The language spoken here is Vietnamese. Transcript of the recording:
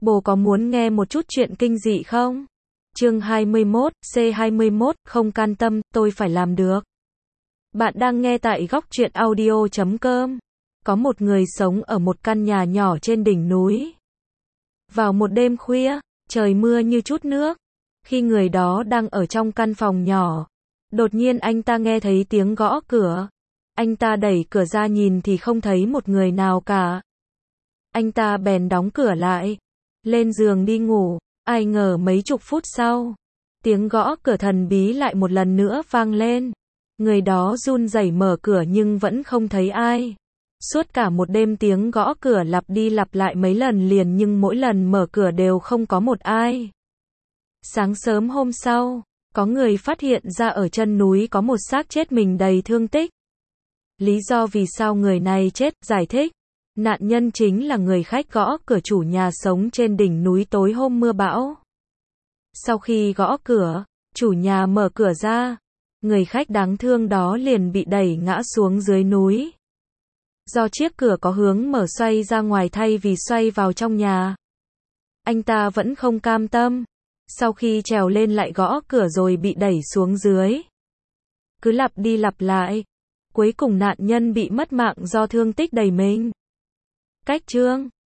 Bố có muốn nghe một chút chuyện kinh dị không? Chương 21, C21, không can tâm, tôi phải làm được. Bạn đang nghe tại góc truyện audio.com. Có một người sống ở một căn nhà nhỏ trên đỉnh núi. Vào một đêm khuya, trời mưa như chút nước. Khi người đó đang ở trong căn phòng nhỏ, đột nhiên anh ta nghe thấy tiếng gõ cửa. Anh ta đẩy cửa ra nhìn thì không thấy một người nào cả. Anh ta bèn đóng cửa lại, lên giường đi ngủ. Ai ngờ mấy chục phút sau, tiếng gõ cửa thần bí lại một lần nữa vang lên. Người đó run rẩy mở cửa nhưng vẫn không thấy ai. Suốt cả một đêm tiếng gõ cửa lặp đi lặp lại mấy lần liền nhưng mỗi lần mở cửa đều không có một ai. Sáng sớm hôm sau, có người phát hiện ra ở chân núi có một xác chết mình đầy thương tích. Lý do vì sao người này chết, giải thích. Nạn nhân chính là người khách gõ cửa chủ nhà sống trên đỉnh núi tối hôm mưa bão. Sau khi gõ cửa, chủ nhà mở cửa ra, người khách đáng thương đó liền bị đẩy ngã xuống dưới núi. Do chiếc cửa có hướng mở xoay ra ngoài thay vì xoay vào trong nhà, anh ta vẫn không cam tâm. Sau khi trèo lên lại gõ cửa rồi bị đẩy xuống dưới. Cứ lặp đi lặp lại. Cuối cùng nạn nhân bị mất mạng do thương tích đầy mình. Cách chương